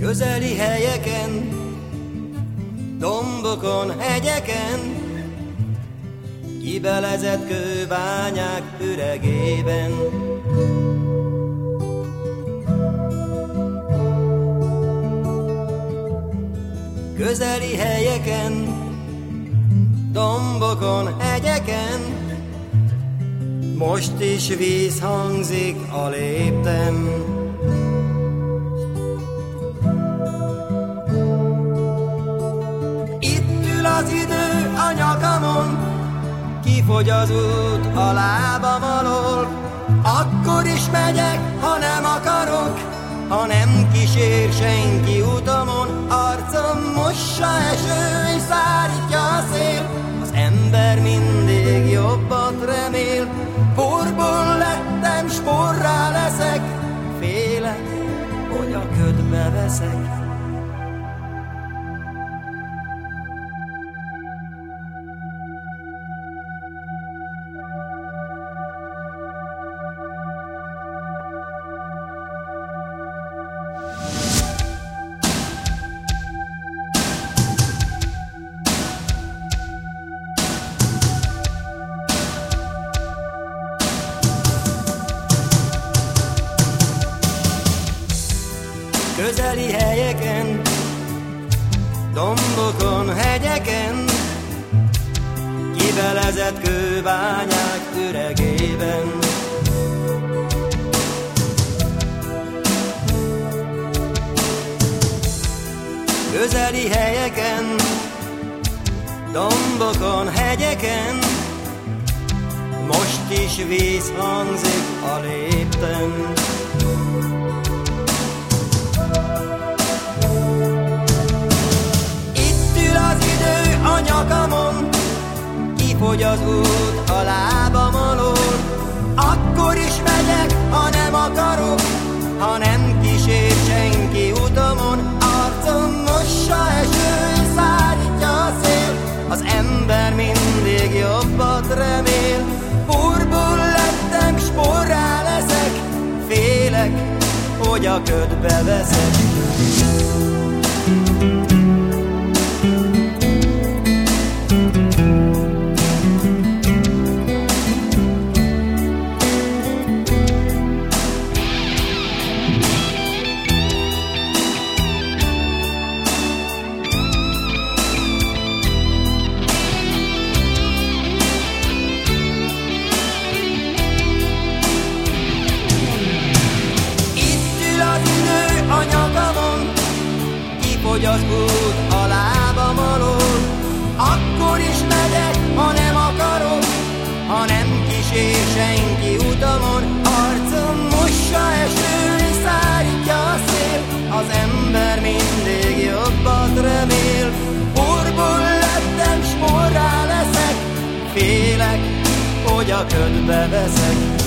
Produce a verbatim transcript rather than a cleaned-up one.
Közeli helyeken, dombokon, hegyeken, kibelezett kőbányák üregében. Közeli helyeken, dombokon, hegyeken, most is víz hangzik a lépten. Itt ül az idő a nyakamon, kifogy az út a lábam alól. Akkor is megyek, ha nem akarok, ha nem kísér senki utamon. Arcom mossa eső és szárítja a szél, az ember mindig jobbat remél. Porból lettem, s porrá leszek, félek, hogy a ködbe veszek. Közeli helyeken, dombokon, hegyeken, kibelezett kőbányák üregében. Közeli helyeken, dombokon, hegyeken, most is víz hangzik a lépten. A nyakamon, kifogy az út a lábam alól. Akkor is megyek, ha nem akarok, ha nem kísér senki utamon. Arcom mossa eső és szárítja a szél, az ember mindig jobbat remél. Porból lettem, s porrá leszek, félek, hogy a ködbe veszek. Hogy az út a lábam alól. Akkor is megyek, ha nem akarok, ha nem kísér senki utamon. Arcom mossa eső és szárítja a szél, az ember mindig jobbat remél. Porból lettem, s porrá leszek, félek, hogy a ködbe veszek.